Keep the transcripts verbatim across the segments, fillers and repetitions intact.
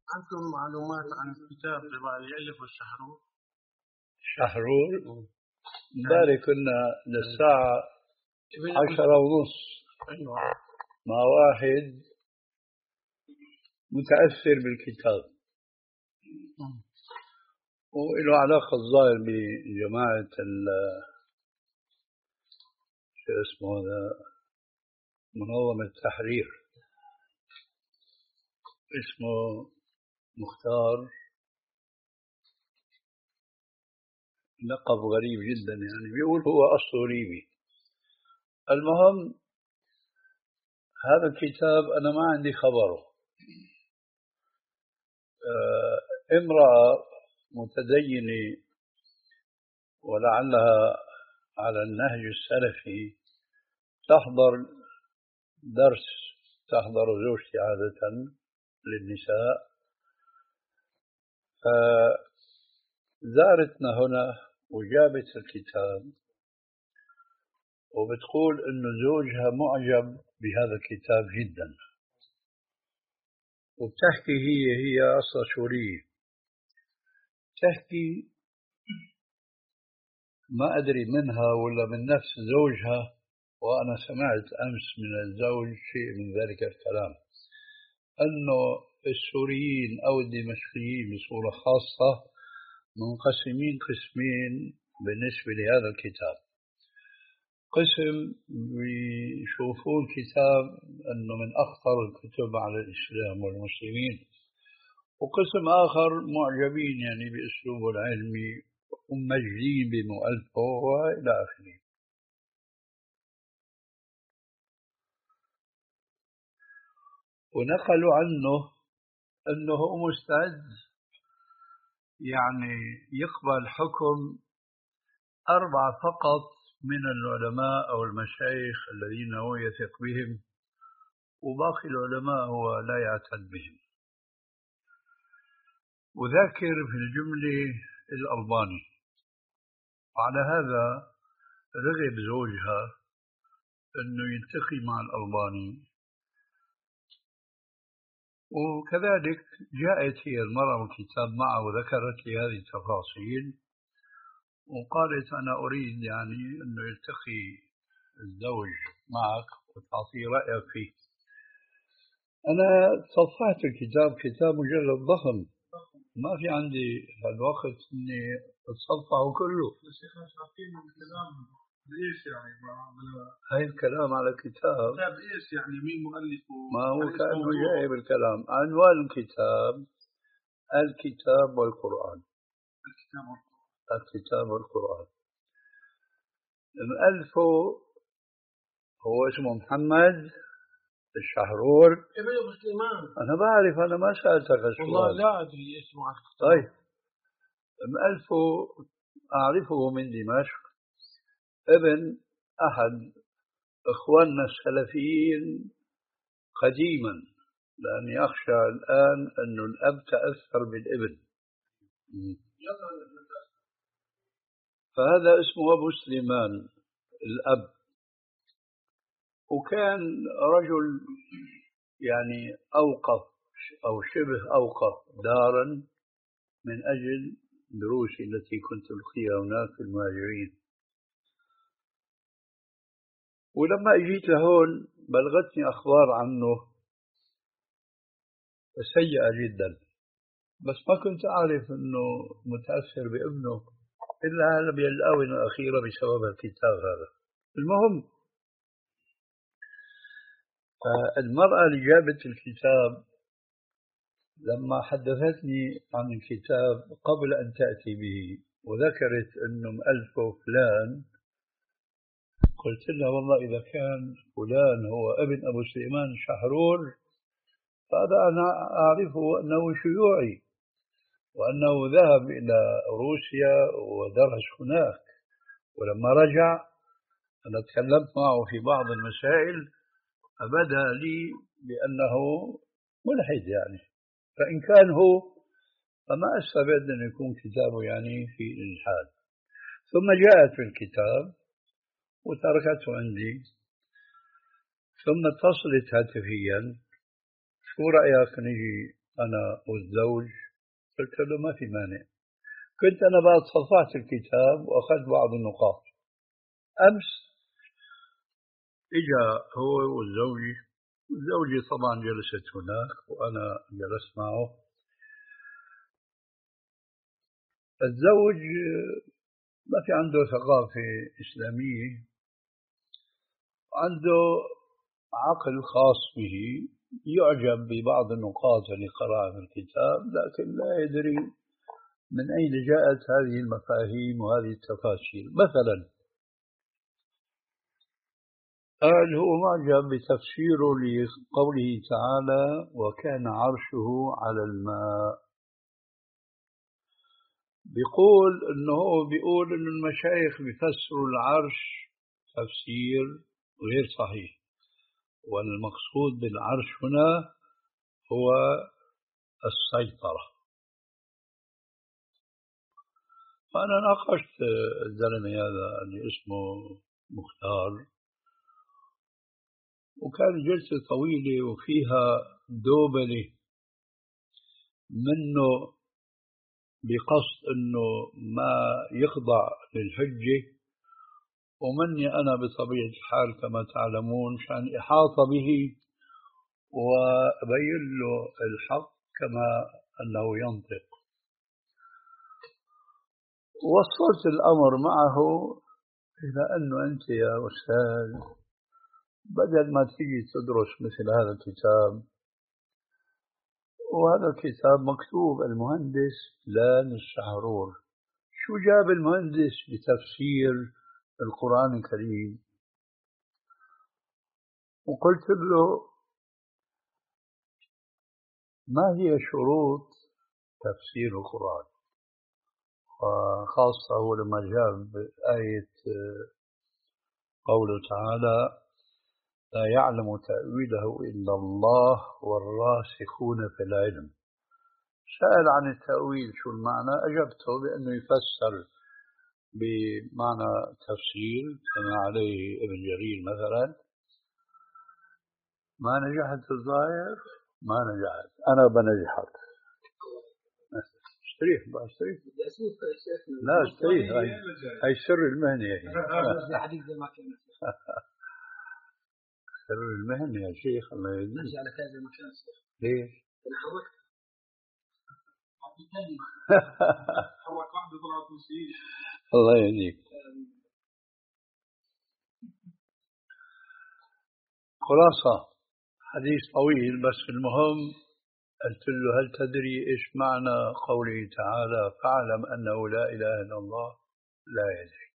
عندكم معلومات عن الكتاب تبع اللي ألفه الشحرور؟ شحرور امبارح كنا للساعة عشرة ونص أيوة. مع واحد متأثر بالكتاب وله علاقة الظاهر بجماعة شو اسمه هذا منظمة التحرير، اسمه مختار، لقب غريب جدا يعني، بيقول هو أصله ليبي. المهم هذا الكتاب أنا ما عندي خبره. آه، امرأة متدينة ولعلها على النهج السلفي تحضر درس، تحضر زوجتي عادة للنساء، فزارتنا هنا وجابت الكتاب وبتقول إنه زوجها معجب بهذا الكتاب جدا، وبتحكي هي هي أصلا سورية، تحكي ما أدري منها ولا من نفس زوجها، وأنا سمعت أمس من الزوج شيء من ذلك الكلام، أنه السوريين أو الدمشقيين بصورة خاصة منقسمين قسمين بالنسبة لهذا الكتاب. قسم بيشوفون الكتاب أنه من أخطر الكتب على الإسلام والمسلمين، وقسم آخر معجبين يعني بأسلوبه العلمي ومجدين بمؤلفه وإلى آخره. ونقلوا عنه أنه مستعد يعني يقبل حكم أربعة فقط من العلماء أو المشايخ الذين هو يثق بهم، وباقي العلماء هو لا يعتد بهم، وذاكر في الجملة الألباني. وعلى هذا رغب زوجها أنه يلتقي مع الألباني، وكذلك جاءت هي المرأة والكتاب معه وذكرت لي هذه التفاصيل، وقالت أنا أريد يعني أنه يلتقي الزوج معك وتعطيه رأيك فيه. أنا صفحت الكتاب، كتاب مجلد ضخم، ما في عندي هالوقت إني أتصفحه كله. ليش يعني ما هاي الكلام على كتاب كتاب ايش يعني مين مؤلفه؟ ما هو كأنه جاي بالكلام. عنوان الكتاب الكتاب والقرآن. الكتاب الكتاب والقرآن. مؤلفه هو اسمه محمد الشحرور. ابن سليمان. أنا بعرف، أنا ما سألتك السؤال والله لا أدري اسمه. طيب مؤلفه أعرفه من دمشق، ابن أحد إخواننا السلفيين قديما، لأني أخشى الآن أن الأب تأثر بالابن، فهذا اسمه أبو سليمان الأب، وكان رجل يعني أوقف أو شبه أوقف دارا من أجل دروسي التي كنت ألقيها هناك في المهاجرين. ولما أجيت لهون بلغتني أخبار عنه سيئة جدا، بس ما كنت أعرف أنه متأثر بابنه إلا هذا بالآونة الأخيرة بسبب الكتاب هذا. المهم المرأة اللي جابت الكتاب لما حدثتني عن الكتاب قبل أن تأتي به وذكرت أنه مؤلفه فلان، قلت لها والله إذا كان فلان هو ابن أبو سليمان شحرور فهذا أنا أعرفه أنه شيوعي وأنه ذهب إلى روسيا ودرس هناك، ولما رجع أنا تكلمت معه في بعض المسائل فبدا لي بأنه ملحد يعني، فإن كان هو فما أستبعد أن يكون كتابه يعني في الإلحاد. ثم جاءت في الكتاب وتركته عندي، ثم اتصلت هاتفيا شو رأيك نجي أنا والزوج. قلت له ما في مانع. كنت أنا بعد صفحت الكتاب وأخذت بعض النقاط. أمس إجا هو والزوجي، زوجي طبعا جلست هناك وأنا جلست معه. الزوج ما في عنده ثقافة إسلامية، عنده عقل خاص به، يعجب ببعض النقاط اللي قرأها في الكتاب، لكن لا يدري من أين جاءت هذه المفاهيم وهذه التفاسير. مثلا قال هو معجب بتفسيره لقوله تعالى وكان عرشه على الماء. بيقول انه هو بيقول ان المشايخ بيفسروا العرش تفسير غير صحيح، والمقصود بالعرش هنا هو السيطرة. فأنا ناقشت الزلمة هذا اللي اسمه مختار، وكان جلسة طويلة وفيها دوبلة منه بقصد أنه ما يخضع للحجة، ومني أنا بطبيعة الحال كما تعلمون شان إحاطة به وأبين له الحق كما أنه ينطق. وصلت الأمر معه إلى أنه أنت يا أستاذ بدل ما تيجي تدرس مثل هذا الكتاب، وهذا الكتاب مكتوب المهندس لان الشحرور، شو جاب المهندس بتفسير القرآن الكريم؟ وقلت له ما هي شروط تفسير القرآن؟ وخاصة هو لما جاب آية قوله تعالى لا يعلم تأويله إلا الله والراسخون في العلم. سأل عن التأويل شو المعنى، أجبته بأنه يفسر بمعنى تفسير كما عليه ابن جرير مثلا. ما نجحت الظاهر، ما نجحت، أنا بنجحت. اشتريه بقى اشتريه. لا اشتريه، هاي هاي سر المهنة هي. سر المهنة يا شيخ الله يهديك. على كذا مكان ليش؟ الله يهديك. خلاصة حديث طويل، بس المهم قلت له هل تدري إيش معنى قوله تعالى فاعلم أنه لا إله إلا الله؟ لا يدري.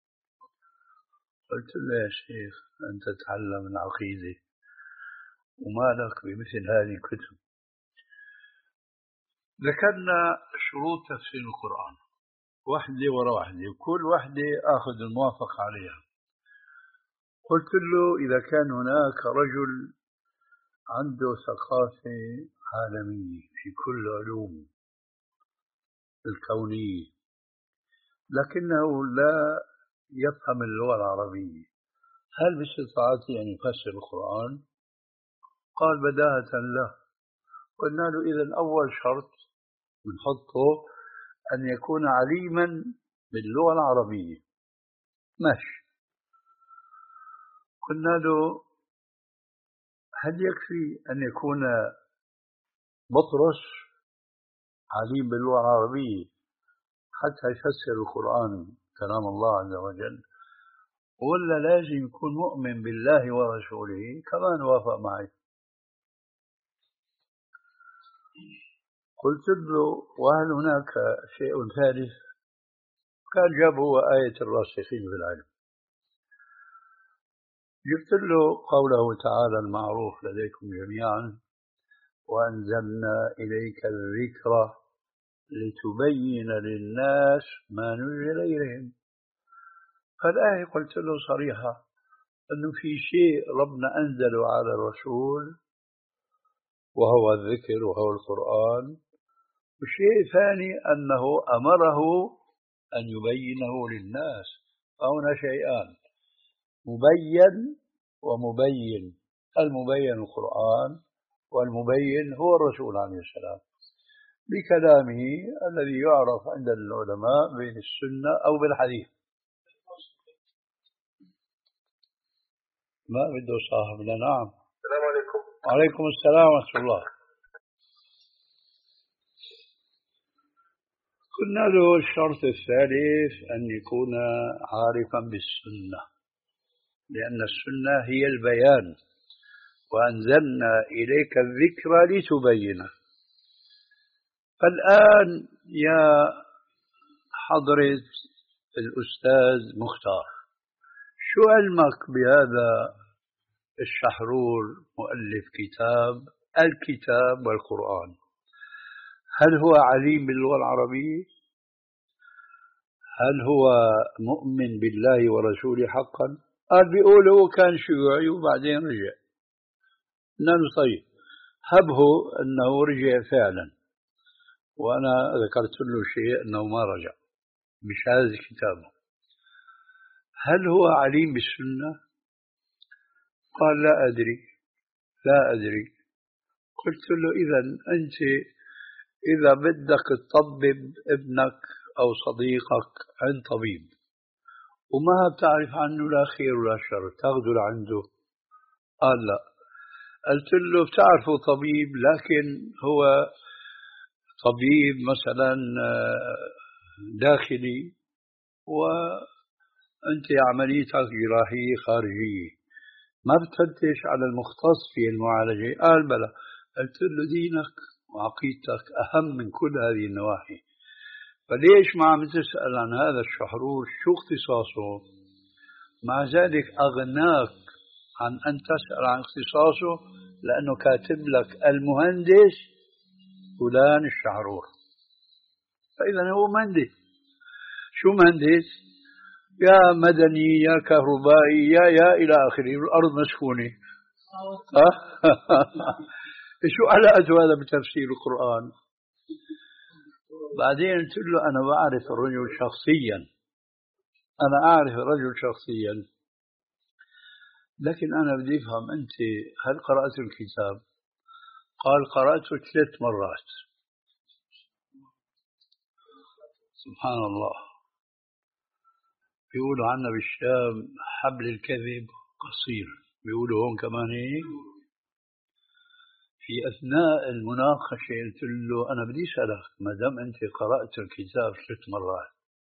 قلت له يا شيخ أنت تتعلم العقيدة وما لك بمثل هذه الكتب. ذكرنا شروط تفسير القرآن واحدة ورا واحدة، وكل واحدة أخذ الموافق عليها. قلت له إذا كان هناك رجل عنده ثقافة عالمية في كل العلوم الكونية لكنه لا يفهم اللغة العربية، هل باستطاعته أن يفسر القرآن؟ قال بداهة لا. قلنا له إذن أول شرط بنحطه أن يكون عليما باللغة العربية. ماشي. قلنا له هل يكفي أن يكون مطرس عليم باللغة العربية حتى يفسر القرآن كلام الله عز وجل، ولا لازم يكون مؤمن بالله ورسوله؟ كمان وافق معي. قلت له وهل هناك شيء ثالث؟ كان جاب هو آية الراسخين في العلم. جبت له قوله تعالى المعروف لديكم جميعا وأنزلنا إليك الذكر لتبين للناس ما نزل إليهم. فالآية قلت له صريحة أنه في شيء ربنا أنزله على الرسول وهو الذكر وهو القرآن، وشيء ثاني أنه أمره أن يبينه للناس. فهنا شيئان، مبين ومبين. المبين القرآن والمبين هو الرسول عليه السلام بكلامه الذي يعرف عند العلماء بين السنة أو بالحديث. ما بده صاحبنا. نعم. السلام عليكم. وعليكم السلام ورحمة الله. قلنا له الشرط الثالث أن يكون عارفا بالسنة، لأن السنة هي البيان، وأنزلنا إليك الذكر لتبينه. فالآن يا حضرة الأستاذ مختار، شو علمك بهذا الشحرور مؤلف كتاب الكتاب والقرآن؟ هل هو عليم باللغة العربية؟ هل هو مؤمن بالله ورسوله حقا؟ قال بيقول هو كان شيوعي وبعدين رجع. نحن طيب هبه أنه رجع فعلا، وأنا ذكرت له شيء أنه ما رجع بشهادة كتابه. هل هو عليم بالسنة؟ قال لا أدري لا أدري. قلت له إذا أنت إذا بدك تطبب ابنك أو صديقك عند طبيب وما بتعرف عنه لا خير ولا شر تاخذه لعنده؟ قال لا. قلت له بتعرفه طبيب لكن هو طبيب مثلا داخلي وأنت عمليتك جراحية خارجية، ما بتفتش على المختص في المعالجة؟ قال بلى. قلت له دينك وعقيدتك أهم من كل هذه النواحي، فليش ما عم تسأل عن هذا الشحرور شو اختصاصه؟ مع ذلك أغناك عن أن تسأل عن اختصاصه لأنه كاتب لك المهندس فلان الشحرور. فإذا هو مهندس. شو مهندس؟ يا مدني يا كهربائي يا يا إلى آخره، الأرض مسكونة. شو علاقته هذا بتفسير القرآن؟ بعدين قلت له أنا بعرف الرجل شخصيا، أنا أعرف الرجل شخصيا، لكن أنا بدي أفهم أنت هل قرأت الكتاب؟ قال قرأته ثلاث مرات. سبحان الله. بيقولوا عنا بالشام حبل الكذب قصير، بيقولوا هون كمان هيك. في أثناء المناقشة قلت له أنا بدي أسألك ما دام أنت قرأت الكتاب ثلاث مرات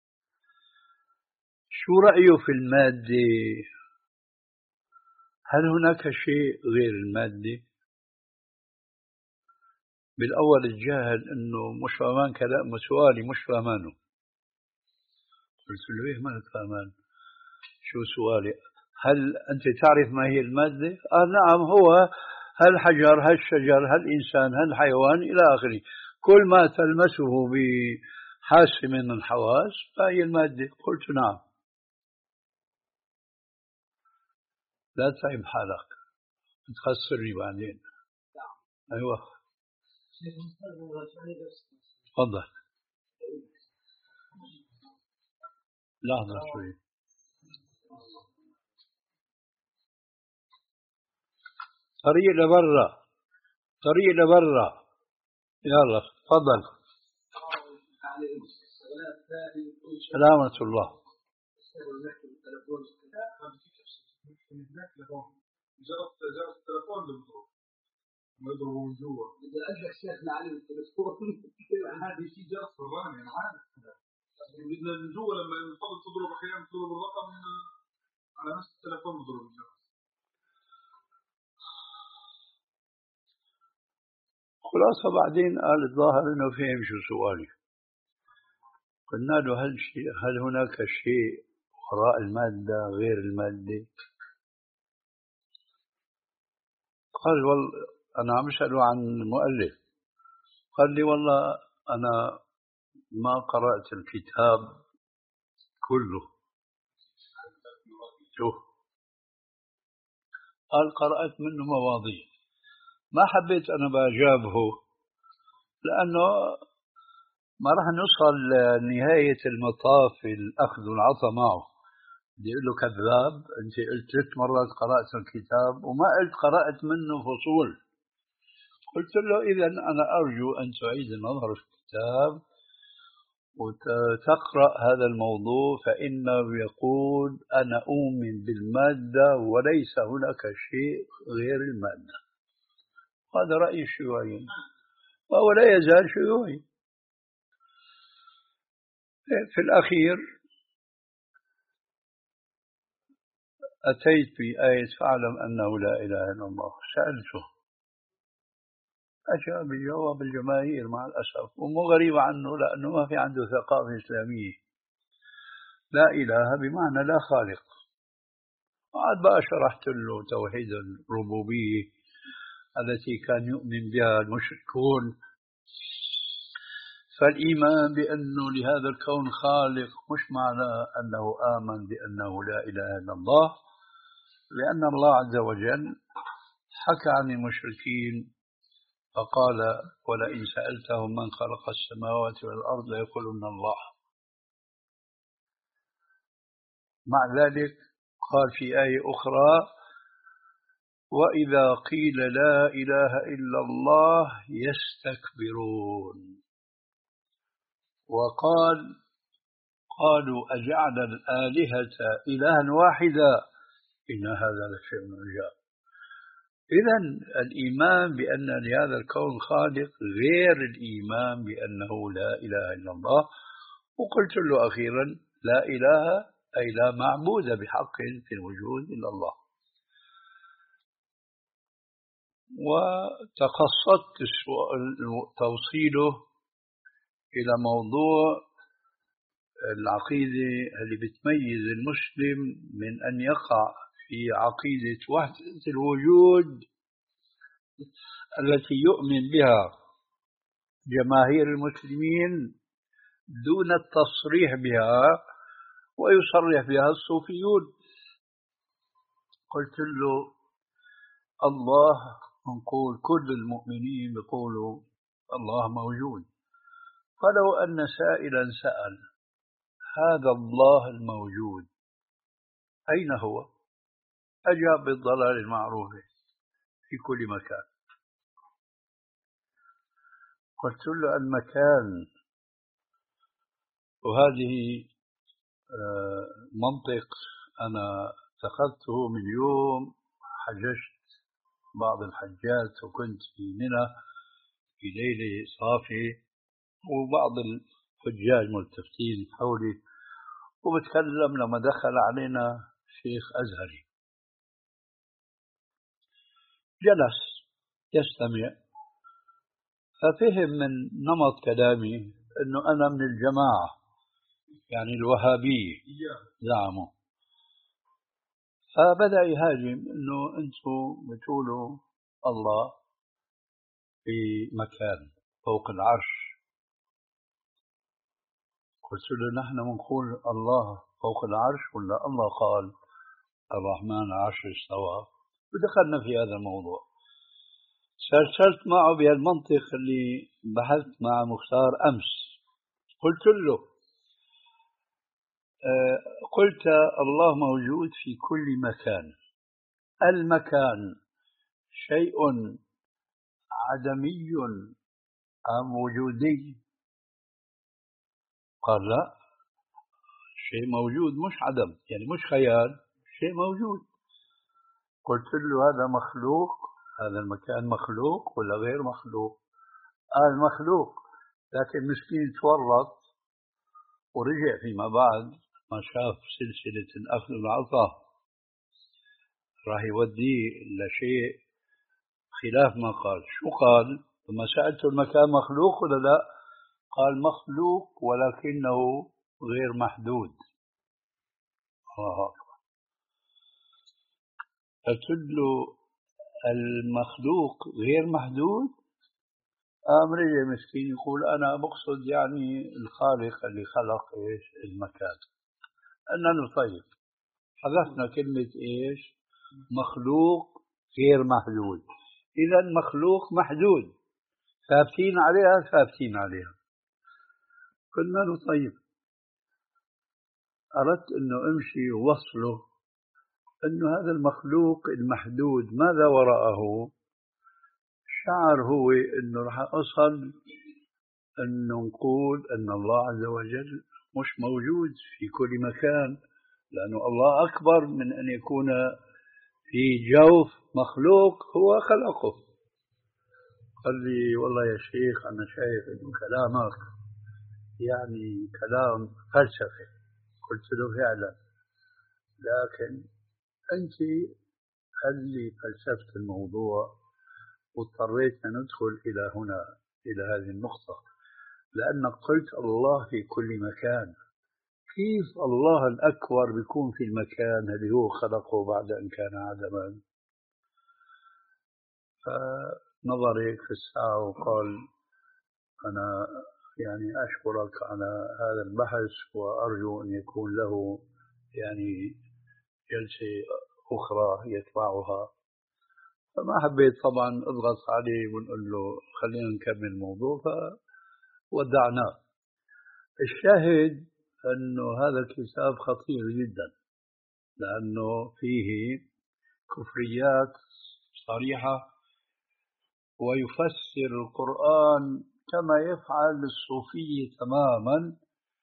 شو رأيه في المادة؟ هل هناك شيء غير المادة؟ بالأول الجاهل إنه مش فاهمان كلام سؤالي مش فاهمانه. قلت له إيه مالك فاهمان؟ شو سؤالي؟ هل أنت تعرف ما هي المادة؟ قال نعم، هو هالحجر هالشجر هالإنسان هالحيوان إلى آخره، كل ما تلمسه بحاسة من الحواس فهي المادة. قلت نعم. لا تعب حالك تخسرني بعدين. أيوة تفضل. لحظة شوي. طريق لبرا، طريق لبرا، يلا تفضل. السلام ورحمة الله. جربت جربت التلفون بيضرب ما يضربوا من جوا. إذا أجلك شيخنا علي التلفون هذه شيء جرس فراني أنا عارف. من جوا لما تفضل تضرب أحيانا تضرب الرقم على نفس التلفون بيضرب الجرس. خلاصة بعدين قال الظاهر إنه فهم شو سؤالي. قلنا له هل شيء هل هناك شيء وراء المادة غير المادة؟ قال والله أنا عم أسأله عن المؤلف. قال لي والله أنا ما قرأت الكتاب كله. شوف قال قرأت منه مواضيع، ما حبيت أنا بجابه لأنه ما راح نوصل لنهاية المطاف الأخذ والعطاء معه. بدي أقول له كذاب، أنت قلت ثلاث مرات قرأت الكتاب وما قلت قرأت منه فصول. قلت له إذا أنا أرجو أن تعيد النظر في الكتاب وتقرأ هذا الموضوع، فإنه يقول أنا أؤمن بالمادة وليس هناك شيء غير المادة. هذا رأي الشيوعيين وهو لا يزال شيوعي. في الأخير أتيت بآية فاعلم أنه لا إله إلا الله. سألته أجاب بجواب الجماهير مع الأسف، ومو غريب عنه لأنه ما في عنده ثقافة إسلامية. لا إله بمعنى لا خالق. وعاد بقى شرحت له توحيد الربوبية التي كان يؤمن بها المشركون. فالإيمان بأنه لهذا الكون خالق مش معناه أنه آمن بأنه لا إله إلا الله، لأن الله عز وجل حكى عن المشركين فقال ولئن سألتهم من خلق السماوات والأرض ليقولن الله. مع ذلك قال في آية أخرى وإذا قيل لا إله إلا الله يستكبرون. وقال قالوا أجعل الآلهة إلها واحدا إن هذا لشيء عجاب. إذن الإيمان بأن لهذا الكون خالق غير الإيمان بأنه لا إله إلا الله. وقلت له أخيرا لا إله أي لا معبود بحق في الوجود إلا الله. وتقصدت توصيله إلى موضوع العقيدة اللي بتميز المسلم من أن يقع في عقيدة وحدة الوجود التي يؤمن بها جماهير المسلمين دون التصريح بها ويصرح بها الصوفيون. قلت له الله نقول كل المؤمنين يقولوا الله موجود، فلو أن سائلا سأل هذا الله الموجود أين هو؟ أجاب بالضلال المعروف في كل مكان. قلت له المكان، وهذه منطق أنا اتخذته من يوم حججت بعض الحجات وكنت في منى في ليلة صافي وبعض الحجاج ملتفتين حولي وبتكلم لما دخل علينا شيخ أزهري جلس يستمع، ففهم من نمط كلامي أنه أنا من الجماعة يعني الوهابية زعموا، فبدأ يهاجم أنه أنتم بتقولوا الله في مكان فوق العرش. قلت له نحن بنقول الله فوق العرش ولا الله قال الرحمن عرش استوى؟ ودخلنا في هذا الموضوع. سلسلت معه بهالمنطق اللي بحثت مع مختار أمس. قلت له آه قلت الله موجود في كل مكان. المكان شيء عدمي أم وجودي؟ قال لا، شيء موجود مش عدم، يعني مش خيال، شيء موجود. قلت له هذا مخلوق، هذا المكان مخلوق ولا غير مخلوق؟ قال مخلوق، لكن مسكين تورط ورجع فيما بعد ما شاف سلسلة الأخذ والعطاء راح يوديه لشيء خلاف ما قال. شو قال؟ لما سألته المكان مخلوق ولا لا؟ قال مخلوق ولكنه غير محدود. آه. قلت له المخلوق غير محدود؟ قام رجع مسكين يقول أنا بقصد يعني الخالق اللي خلق إيش المكان. أننا طيب حذفنا كلمة إيش مخلوق غير محدود، إذا مخلوق محدود ثابتين عليها ثابتين عليها. قلنا له طيب أردت أنه أمشي ووصله أنه هذا المخلوق المحدود ماذا وراءه؟ الشعر هو أنه رح أصل أنه نقول أن الله عز وجل مش موجود في كل مكان، لأنه الله أكبر من أن يكون في جوف مخلوق هو خلقه. قال لي والله يا شيخ أنا شايف أنه كلامك يعني كلام فلسفي. قلت له فعلا، لكن أنت خلي فلسفة الموضوع، واضطريتنا ندخل إلى هنا إلى هذه النقطة، لأنك قلت الله في كل مكان. كيف الله الأكبر بيكون في المكان اللي هو خلقه بعد أن كان عدما؟ فنظر هيك في الساعة وقال أنا يعني أشكرك على هذا البحث، وأرجو أن يكون له يعني جلسة أخرى يتبعها. فما حبيت طبعا أضغط عليه ونقول له خلينا نكمل الموضوع، فودعناه. الشاهد أنه هذا الكتاب خطير جدا، لأنه فيه كفريات صريحة، ويفسر القرآن كما يفعل الصوفية تماما.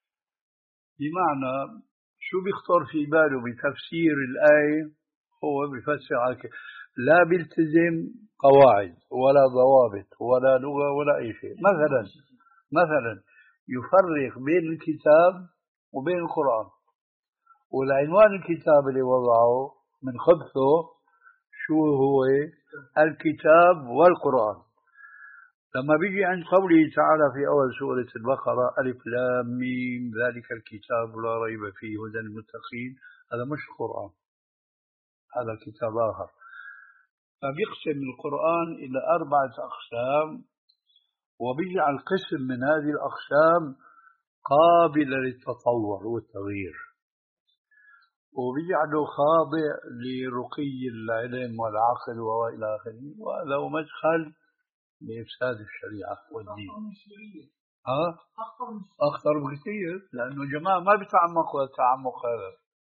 بمعنى شو بيخطر في باله بتفسير الآية هو بيفسر على كده، لا بيلتزم قواعد ولا ضوابط ولا لغة ولا أي شيء. مثلا مثلا يفرق بين الكتاب وبين القرآن، والعنوان الكتاب اللي وضعه من خبثه شو هو؟ الكتاب والقرآن. لما بيجي عند قوله تعالى في أول سورة البقرة ألف لام ميم ذلك الكتاب لا ريب فيه هدى للمتقين، هذا مش قرآن، هذا كتاب آخر. فبيقسم القرآن إلى أربعة أقسام، وبيجعل قسم من هذه الأقسام قابل للتطور والتغيير، وبيجعله خاضع لرقي العلم والعقل وإلى آخره. وهذا هو مدخل لإفساد الشريعة والدين. ها؟ أخطر بكثير، لأنه جماعة ما بيتعمقوا التعمق هذا.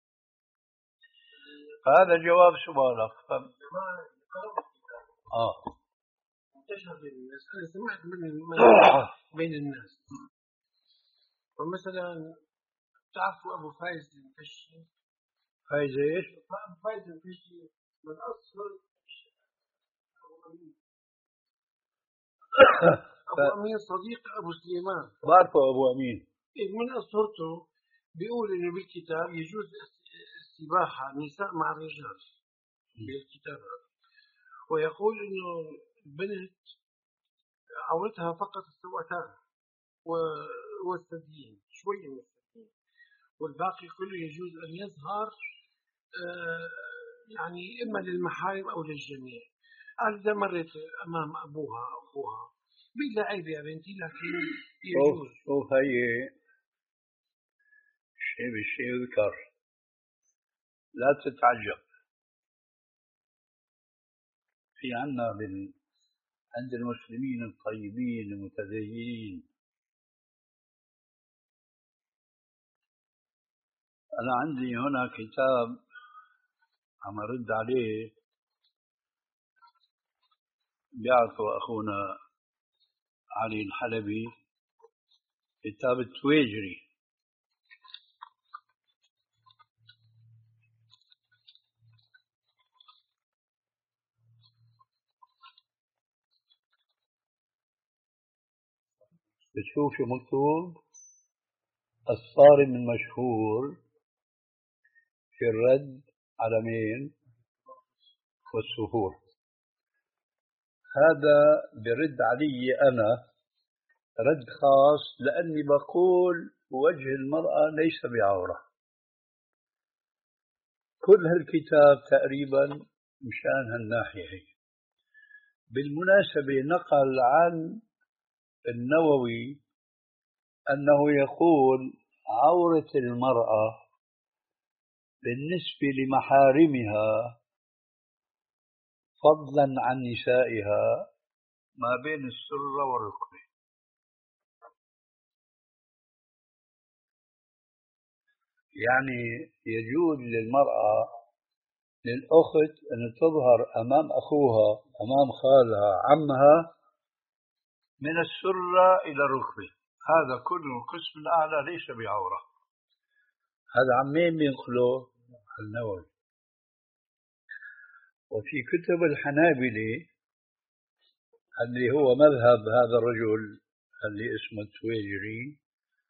هذا جواب سؤالك. ف... آه انتشر المسألة، سمعت من بين الناس. فمثلا تعرفوا أبو فايز المفشي؟ فايز إيش؟ أبو فايز المفشي من أصل أبو أمين. أبو أمين صديق أبو سليمان. بعرفه أبو أمين. من أصهرته بيقول إنه بالكتاب يجوز السباحة نساء مع الرجال بالكتاب، ويقول إنه البنت عورتها فقط السوأتان والثديين، شوية من الثديين، والباقي كله يجوز أن يظهر يعني إما للمحارم أو للجميع. قال إذا مرت أمام أبوها أو أخوها بلا عيب يا بنتي، لكن يجوز. شوف هي شيء بالشيء يذكر، لا تتعجب. في عنا بال... عند المسلمين الطيبين المتدينين، أنا عندي هنا كتاب عم أرد عليه، بيعرفوا أخونا علي الحلبي، كتاب التويجري. بتشوف شو مكتوب؟ الصارم المشهور في الرد على مين؟ والسهور. هذا برد علي أنا رد خاص، لأني بقول وجه المرأة ليس بعورة. كل هالكتاب تقريبا مشان هالناحية. بالمناسبة نقل عن النووي أنه يقول عورة المرأة بالنسبة لمحارمها فضلا عن نسائها ما بين السرة والركبة. يعني يجوز للمرأة للأخت أن تظهر أمام أخوها أمام خالها عمها من السرة إلى الركبة، هذا كله القسم الأعلى ليس بعورة. هذا عمين بينقله النووي. وفي كتب الحنابلة اللي هو مذهب هذا الرجل اللي اسمه التويجري،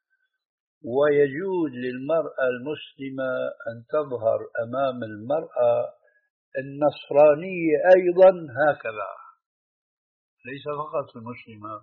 ويجوز للمرأة المسلمة أن تظهر أمام المرأة النصرانية أيضا هكذا، ليس فقط المسلمة.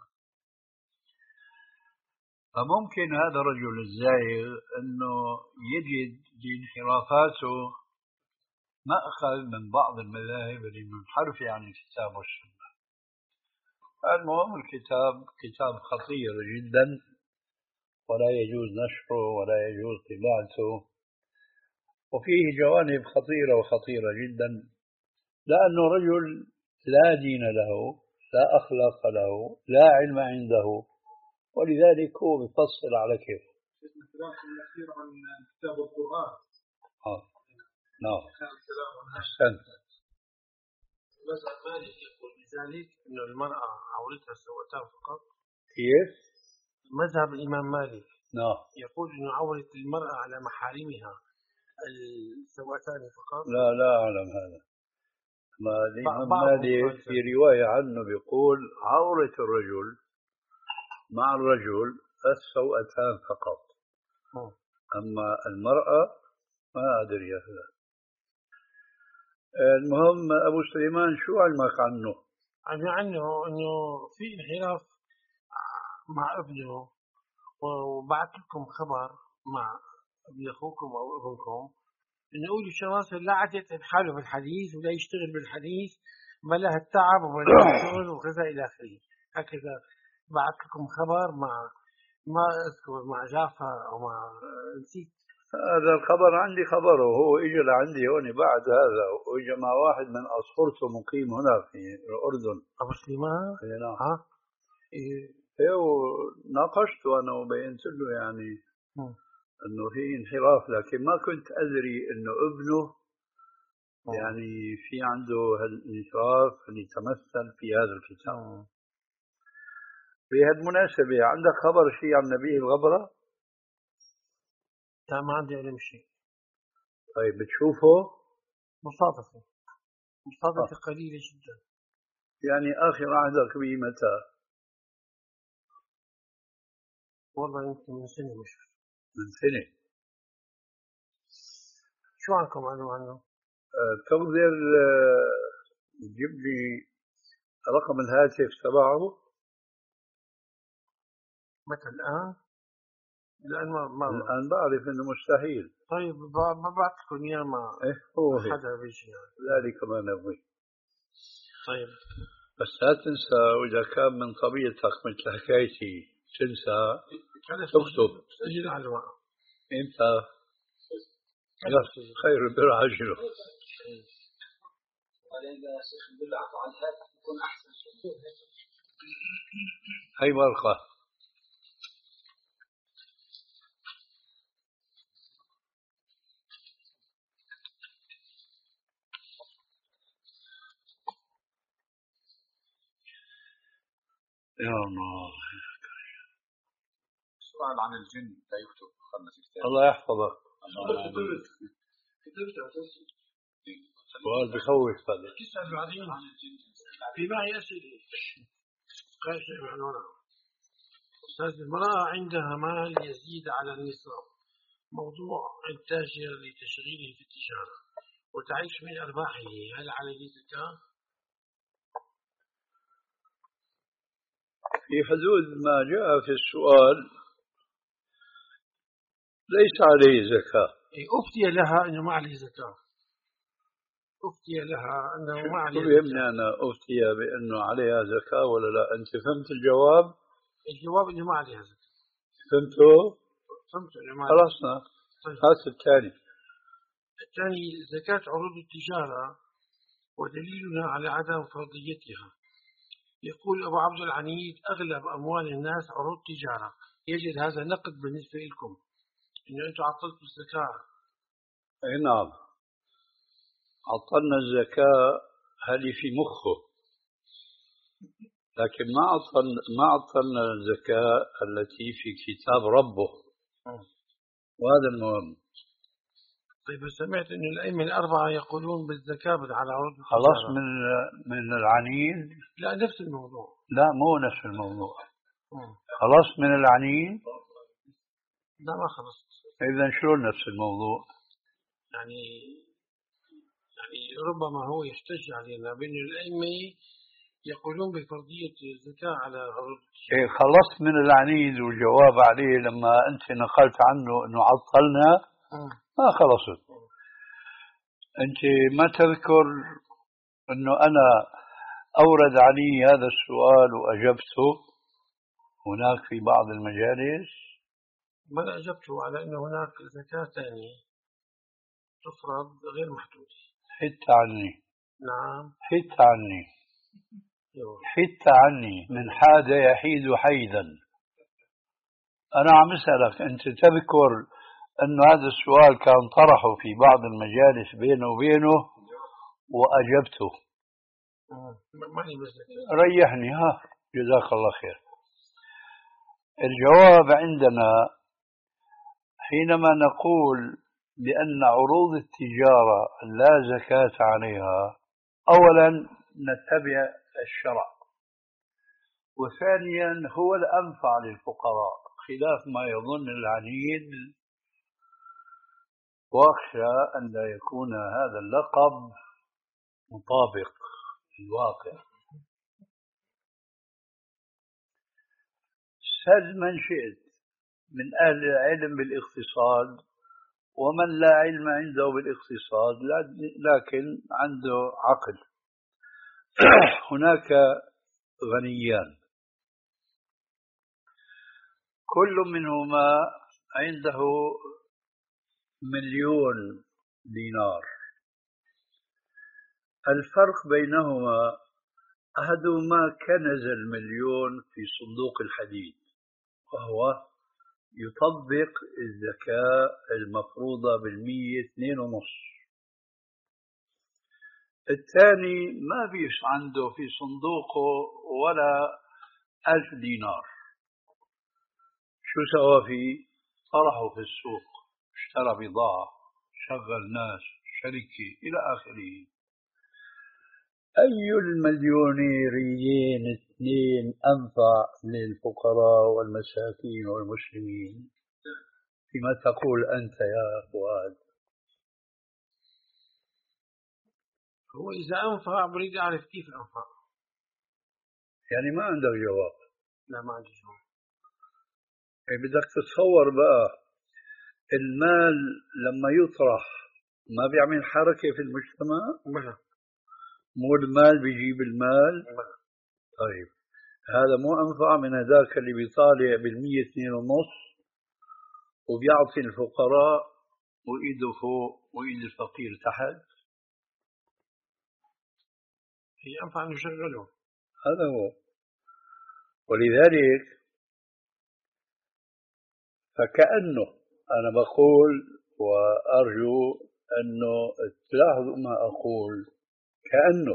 فممكن هذا الرجل الزائغ أنه يجد لانحرافاته مأخذ من بعض المذاهب اللي منحرفة عن الكتاب والسنة. المهم الكتاب كتاب خطير جدا، ولا يجوز نشره ولا يجوز طباعته، وفيه جوانب خطيرة وخطيرة جدا، لأنه رجل لا دين له، لا أخلاق له، لا علم عنده، ولذلك هو بيفصل على كيفه. كلامكم الأخير عن كتاب القرآن. آه. نعم. أحسنت. مذهب مالك يقول بذلك أنه المرأة عورتها السوأتان فقط. كيف؟ مذهب الإمام مالك نعم. يقول أنه عورة المرأة على محارمها السوأتان فقط. لا لا أعلم هذا. ما الإمام مالك في رواية عنه بيقول عورة الرجل مع الرجل السوأتان فقط. م. أما المرأة ما أدري هذا. المهم أبو سليمان شو علمك عنه؟ علمي عنه أنه في انحراف مع ابنه، وبعث لكم خبر مع ابن أخوكم أو ابنكم إنه يقولوا شواصل لا عادت حاله في الحديث ولا يشتغل بالحديث، بلا التعب وبلا الشغل وكذا إلى آخره. هكذا بعث لكم خبر مع ما أذكر مع جعفر أو مع نسيت. هذا الخبر عندي خبره، هو إجا لعندي هون بعد هذا، وإجا مع واحد من أصفرته مقيم هنا في الأردن. أبو سليمان؟ إيه نعم. ها؟ إيه. إيه وناقشته أنا وبينت له يعني م. أنه في انحراف، لكن ما كنت أدري أنه ابنه م. يعني في عنده هالانحراف اللي يتمثل في هذا الكتاب. م. بهالمناسبة عندك خبر شيء عن نبيه الغبرة؟ لا ما عندي علم شيء. طيب بتشوفه؟ مصادفة مصادفة آه. قليلة جدا. يعني آخر عهدك به متى؟ والله يمكن من سنة مش من سنة. شو عندكم معلومة عنه؟ أه تقدر تجيب أه لي رقم الهاتف تبعه؟ متى الآن؟ الآن ما ما الآن بعرف إنه مستحيل. طيب ببعث لكم إياه ما إيه هو حدا بيجي يعني. ذلك ما نبغي. طيب بس لا تنسى، وإذا كان من طبيعتك مثل حكايتي تنسى تكتب. سجل على الورق. أنت خير البر عاجله. وإذا شيخ البر عطى على الهاتف يكون أحسن. هي ورقة. يا الله. سؤال عن الجن لا يكتب خلنا كتاب. الله يحفظك. سؤال بخوف هذا. تسأل بعدين في معي أسئلة قاسية معنونة. أستاذ المرأة عندها مال يزيد على النصاب، موضوع التاجر لتشغيله في التجارة وتعيش من أرباحه، هل عليه زكاة؟ في حدود ما جاء في السؤال ليس عليه زكاة. أفتي لها أنه ما عليه زكاة. أفتي لها أنه ما عليه زكاة. يهمني أنا أفتي بأنه عليها زكاة ولا لا؟ أنت فهمت الجواب؟ الجواب أنه ما عليها زكاة. فهمته؟ فهمت أنه ما عليها. خلصنا. هات الثاني. الثاني زكاة عروض التجارة ودليلنا على عدم فرضيتها. يقول أبو عبد العنيد أغلب أموال الناس عروض تجارة، يجد هذا نقد بالنسبة لكم إنه أنتم عطلتوا الزكاة. أي نعم. عطلنا الزكاة هذه في مخه، لكن ما عطلنا ما عطلنا الزكاة التي في كتاب ربه، وهذا المهم. طيب سمعت أن الأئمة الأربعة يقولون بالزكاة على عروض التجارة. خلاص من من العنين. لا نفس الموضوع. لا مو نفس الموضوع. خلاص من العنين. لا ما خلص. إذا شلون نفس الموضوع؟ يعني يعني ربما هو يحتج علينا بأن الأئمة يقولون بفرضية الزكاة على عروض التجارة. إيه خلصت من العنيد والجواب عليه لما أنت نقلت عنه أنه عطلنا. ما خلصت. أنت ما تذكر أنه أنا أورد علي هذا السؤال وأجبته هناك في بعض المجالس. ما أجبته على أن هناك زكاة ثانية تفرض غير محدودة. حت عني. نعم. حت عني. حت عني من حاد يحيد حيدا. أنا عم أسألك أنت تذكر أن هذا السؤال كان طرحه في بعض المجالس بينه وبينه وأجبته. ريحني ها جزاك الله خير. الجواب عندنا حينما نقول بأن عروض التجارة لا زكاة عليها، أولا نتبع الشرع، وثانيا هو الأنفع للفقراء خلاف ما يظن العنيد، وأخشى أن لا يكون هذا اللقب مطابق للواقع. سل من شئت من أهل العلم بالاقتصاد ومن لا علم عنده بالاقتصاد لكن عنده عقل. هناك غنيان كل منهما عنده مليون دينار. الفرق بينهما أحدهما كنز المليون في صندوق الحديد وهو يطبق الزكاة المفروضة بالمية اثنين ونص. الثاني ما فيش عنده في صندوقه ولا ألف دينار. شو سوى فيه؟ طرحه في السوق، اشترى بضاعة، شغل ناس، شركة إلى آخره. أي المليونيريين اثنين أنفع للفقراء والمساكين والمسلمين؟ فيما تقول أنت يا فؤاد؟ هو إذا أنفع بريد أعرف كيف أنفع. يعني ما عندك جواب؟ لا ما عندي جواب. يعني بدك تتصور بقى المال لما يطرح ما بيعمل حركة في المجتمع؟ بلى. مو المال بيجيب المال؟ بلى. طيب هذا مو أنفع من هذاك اللي بيطالع بالمية اثنين ونص وبيعطي الفقراء وإيده فوق وإيد الفقير تحت؟ هي أنفع أن يشغله. هذا هو. ولذلك فكأنه أنا بقول وأرجو أنه تلاحظوا ما أقول، كأنه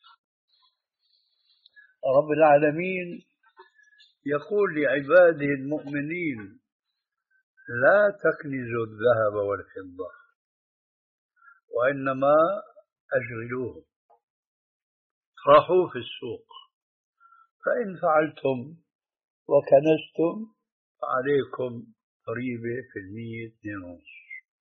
رب العالمين يقول لعباده المؤمنين لا تكنزوا الذهب والفضة وإنما أشغلوه، اطرحوه في السوق، فإن فعلتم وكنزتم فعليكم ضريبة في المية اثنين ونص.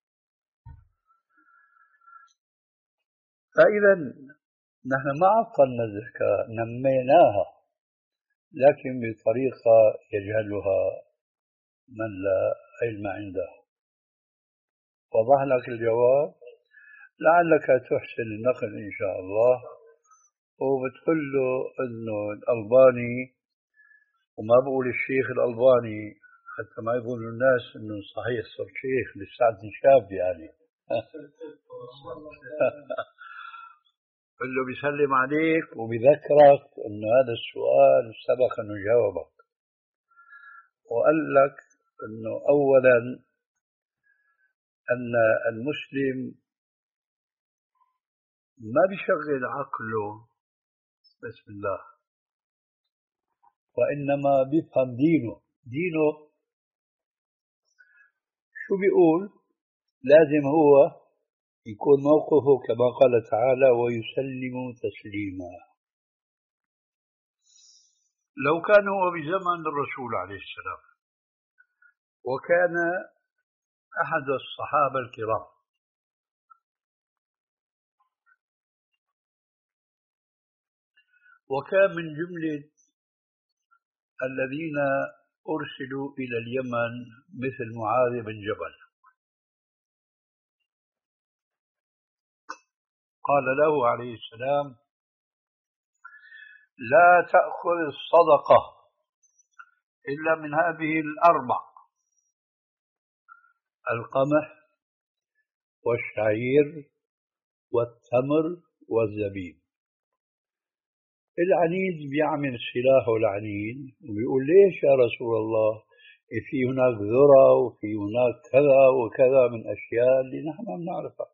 فإذا نحن ما عطلنا الزكاة، نميناها لكن بطريقة يجهلها من لا علم عنده. وضح لك الجواب؟ لعلك تحسن النقل إن شاء الله وبتقول له إنه الألباني، وما بقول الشيخ الألباني حتى ما يقولوا الناس إنه صحيح صرت شيخ لساتني شاب يعني. قل له بيسلم عليك وبذكرك إنه هذا السؤال سبق إنه جاوبك، وقال لك إنه أولا أن المسلم ما بيشغل عقله بسم الله، وإنما بيفهم دينه. دينه شو بيقول؟ لازم هو يكون موقفه كما قال تعالى ويسلم تسليما. لو كان هو بزمن الرسول عليه السلام وكان أحد الصحابة الكرام وكان من جملة الذين أرسلوا إلى اليمن مثل معاذ بن جبل، قال له عليه السلام لا تأخذ الصدقة إلا من هذه الأربع: القمح والشعير والتمر والزبيب. العنيد بيعمل سلاحه العنيد وبيقول ليش يا رسول الله؟ في هناك ذرة وفي هناك كذا وكذا من أشياء اللي نحن ما بنعرفها.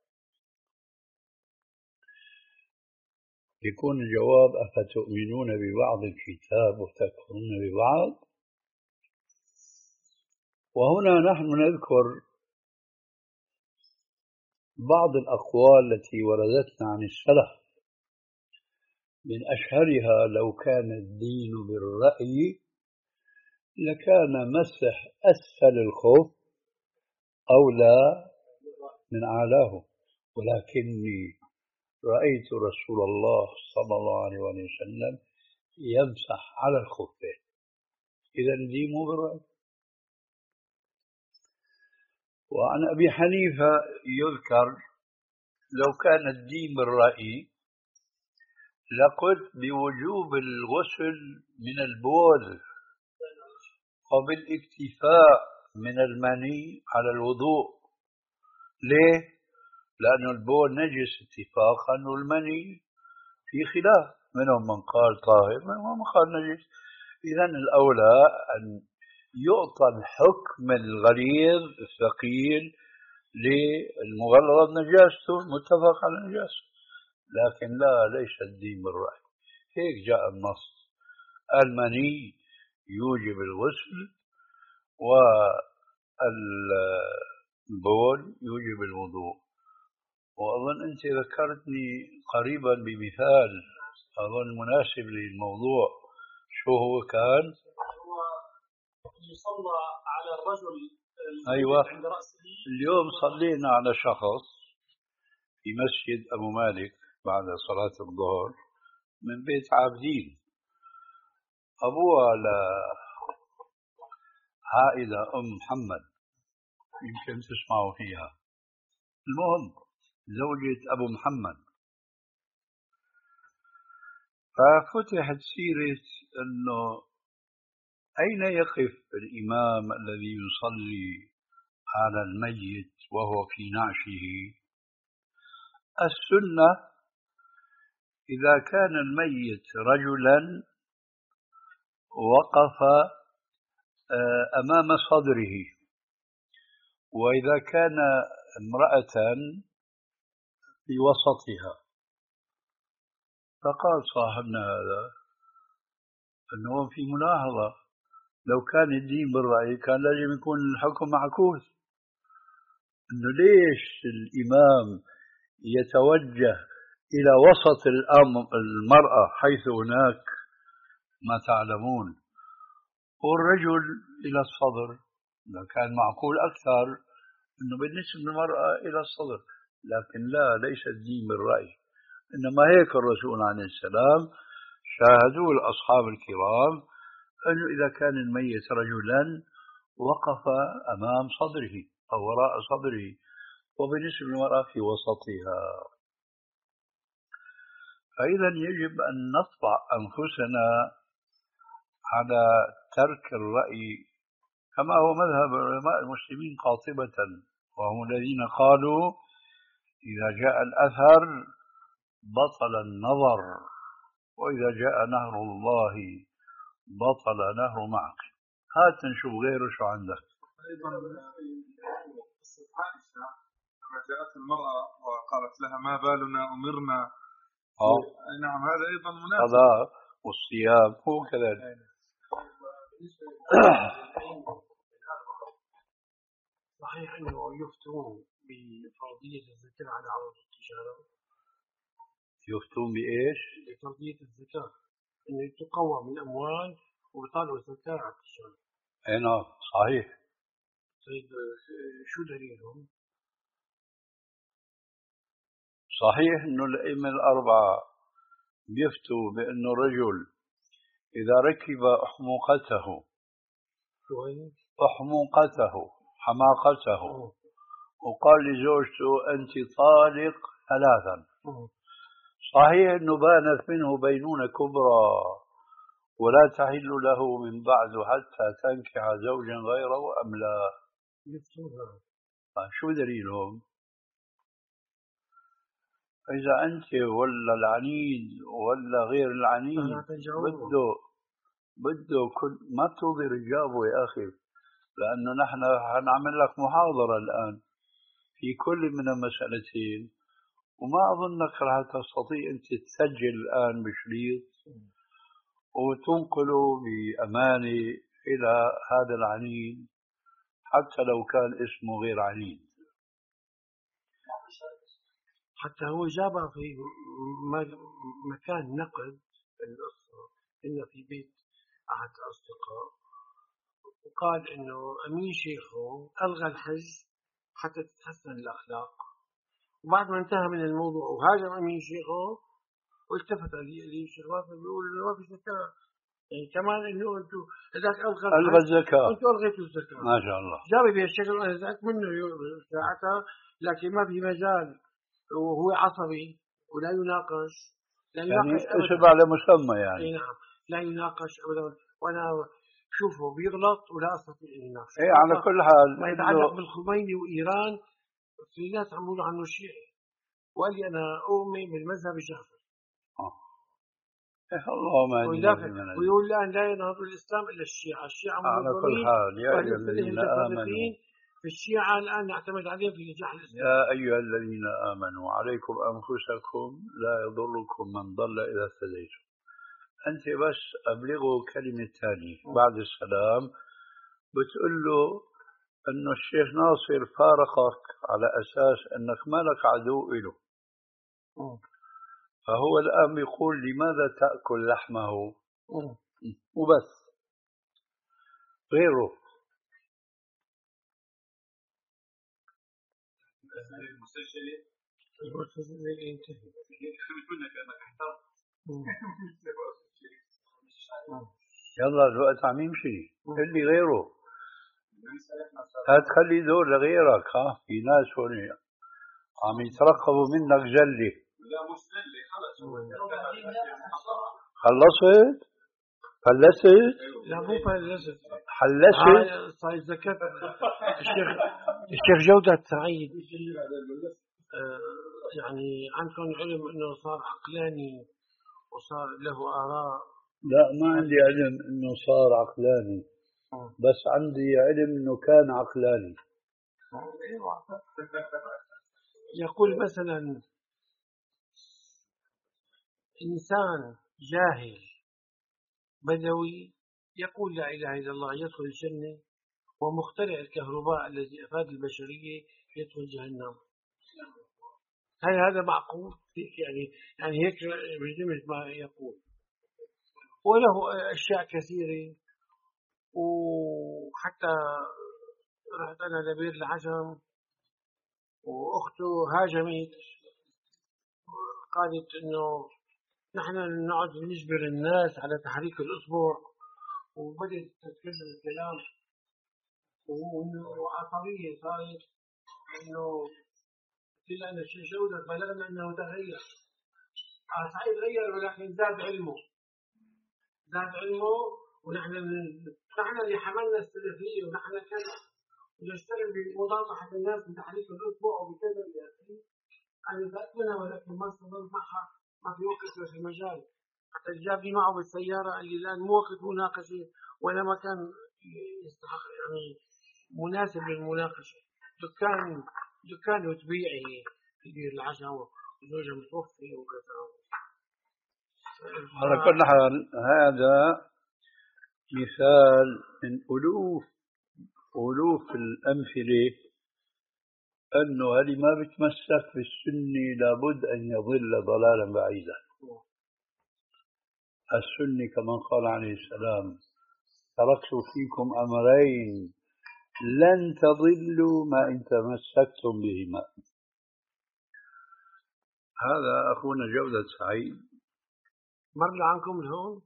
يكون الجواب أفتؤمنون ببعض الكتاب وتكفرون ببعض. وهنا نحن نذكر بعض الأقوال التي وردتنا عن السلف، من أشهرها لو كان الدين بالرأي لكان مسح أسفل الخف أولى من أعلاه، ولكني رأيت رسول الله صلى الله عليه وسلم يمسح على الخفين. إذا الدين مو بالرأي. وعن أبي حنيفة يذكر لو كان الدين بالرأي لقلت بوجوب الغسل من البول وبالاكتفاء من المني على الوضوء. ليه؟ لأن البول نجس اتفاقا والمني في خلاف، منهم من قال طاهر منهم من قال نجس. إذن الأولى أن يعطى الحكم الغليظ الثقيل للمغلظ نجاسته متفق على نجاسته، لكن لا ليس الدين بالرأي. هيك جاء النص: المني يوجب الغسل والبول يوجب الوضوء. وأظن أنت ذكرتني قريبا بمثال أظن مناسب للموضوع. شو هو كان؟ هو يصلى على الرجل أيوة. عند رأسه. اليوم صلينا على شخص في مسجد أبو مالك بعد صلاة الظهر من بيت عابدين، أبوها لعائلة أم محمد يمكن تسمعوا فيها، المهم زوجة أبو محمد. ففتحت سيرة أنه أين يقف الإمام الذي يصلي على الميت وهو في نعشه. السنة إذا كان الميت رجلا وقف أمام صدره، وإذا كان امرأة في وسطها. فقال صاحبنا هذا أنه في ملاحظة، لو كان الدين بالرأي كان لازم يكون الحكم معكوس، أنه ليش الإمام يتوجه إلى وسط المرأة حيث هناك ما تعلمون، والرجل إلى الصدر. لو كان معقول أكثر أنه بالنسبة للمرأة إلى الصدر، لكن لا، ليس الدين بالرأي، إنما هيك الرسول عليه السلام شاهدوا الأصحاب الكرام أنه إذا كان الميت رجلا وقف أمام صدره أو وراء صدره، وبالنسبة للمرأة في وسطها. فإذا يجب أن نطبع أنفسنا على ترك الرأي كما هو مذهب علماء المسلمين قاطبة، وهم الذين قالوا إذا جاء الأثر بطل النظر، وإذا جاء نهر الله بطل نهر معك. هات نشوف غيره شو عندك. أيضا قصة عائشة لما جاءت المرأة وقالت لها ما بالنا أمرنا. أو نعم هذا أيضا مناسب. الصلاة والصيام هو كذلك. صحيح أنه يفتون بفرضية الزكاة على عروض التجارة. يفتون بإيش؟ بفرضية الزكاة أنه تقوى من أموال ويطالبوا الزكاة على التجارة. أي نعم صحيح. طيب شو دليلهم؟ صحيح أنه الأئمة الأربعة بيفتوا بأنه الرجل إذا ركب أحموقته أحموقته حماقته وقال لزوجته أنت طالق ثلاثا، صحيح أنه بانت منه بينونة كبرى ولا تحل له من بعد حتى تنكح زوجا غيره أم لا؟ شو دليلهم؟ إذا أنت ولا العنيد ولا غير العنيد بده بده كل ما تظهر إجابه يا أخي، لأنه نحن حنعمل لك محاضرة الآن في كل من المسألتين، وما أظنك راح تستطيع أنت تسجل الآن بشريط وتنقله بأمانة إلى هذا العنيد حتى لو كان اسمه غير عنيد. حتى هو جابها في مكان نقد القصة إنه في بيت أحد الأصدقاء، وقال إنه أمين شيخه ألغى الحج حتى تتحسن الأخلاق، وبعد ما انتهى من الموضوع وهاجم أمين شيخه والتفت عليه الشيخ واصل بيقول ما في زكاة، يعني كمان إنه أنتم إذاك ألغى ألغى الزكاة أنتم ألغيتوا الزكاة. ما شاء الله جاب بهالشكل أنا زعلت منه ساعتها، لكن ما في مجال وهو عصبي ولا يناقش لا يناقش يعني اسم على مسمى يعني. اي نعم لا يناقش ابدا، وانا شوفه بيغلط ولا استطيع ان يناقش. اي على كل حال ما يتعلق بالخميني وايران في ناس عم يقولوا عنه شيعي، وقال لي انا اؤمن بالمذهب الجعفري. اه الله ما يدافع ويقول الان لا ينهض الاسلام الا الشيعه، الشيعه على كل حال يا ايها الذين امنوا الشيعة الآن نعتمد عليهم في نجاح الإسلام. يا أيها الذين آمنوا عليكم أنفسكم لا يضركم من ضل إذا اهتديتم. أنت بس أبلغوا كلمة ثانية بعد السلام بتقول له أنه الشيخ ناصر فارقك على أساس أنك ما لك عدو إله، فهو الآن يقول لماذا تأكل لحمه وبس غيره. المسجلة المسجلة ينتهي منك أنك احترت. يلا الوقت عم يمشي اللي غيره هتخلي دور لغيرك. ها في ناس هون عم يترقبوا منك جلة. لا مش جلة خلص خلصت فلست؟ لا مو فلست حلست صاير زكاة. الشيخ الشيخ جودة سعيد آه يعني عندكم علم انه صار عقلاني وصار له آراء؟ لا ما عندي علم انه صار عقلاني، بس عندي علم انه كان عقلاني. يقول مثلا إنسان جاهل بدوي يقول لا إله إلا الله يدخل الجنة، ومخترع الكهرباء الذي أفاد البشرية يدخل جهنم. هل هذا معقول؟ يعني يعني هيك بجملة ما يقول. وله أشياء كثيرة، وحتى رحت أنا لبير العجم وأخته هاجمت قالت إنه نحن نقعد نجبر الناس على تحريك الأصبع، وبدأت تتكلم الكلام وإنه عصبية صارت إنه إلا أن الشيخ جودة بلغنا أنه تغير. آه صحيح تغير ولكن زاد علمه زاد علمه ونحن نحن اللي حملنا السلفية ونحن كذا ونشتغل بمناصحة الناس بتحريك الأصبع وبكذا يا أخي. أنا زادت منها ولكن ما استظل معها، ما في وقت في المجال. حتى جابني معه بالسيارة قال لي الآن مو وقت مناقشة ولا مكان يستحق يعني مناسب للمناقشة. دكان دكان وتبيعي تدير العشاء وزوجها متوفي وكذا. على كل حال هذا مثال من ألوف ألوف الأمثلة أنه اللي ما بتمسك بالسنة لابد أن يضل ضلالا بعيدا. السنة كما قال عليه السلام: تركت فيكم أمرين لن تضلوا ما إن تمسكتم بهما. هذا أخونا جودة سعيد مر عنكم الهون؟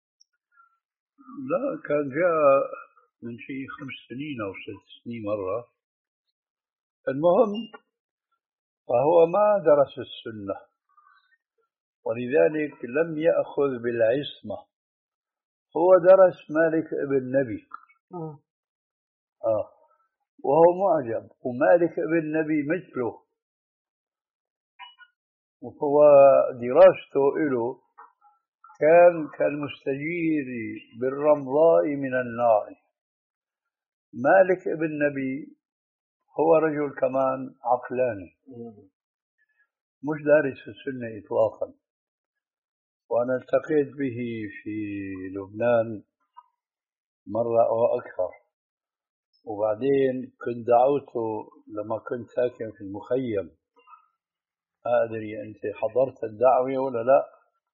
لا، كان جاء من شيء خمس سنين أو ست سنين مرة. المهم فهو ما درس السنة، ولذلك لم يأخذ بالعصمة. هو درس مالك ابن نبي آه وهو معجب، ومالك ابن نبي مثله، وهو دراسته له كان كالمستجير بالرمضاء من النار. مالك ابن نبي هو رجل كمان عقلاني، مش دارس السنة إطلاقا. وأنا التقيت به في لبنان مرة أو أكثر، وبعدين كنت دعوته لما كنت ساكن في المخيم. ما أدري أنت حضرت الدعوة ولا لا؟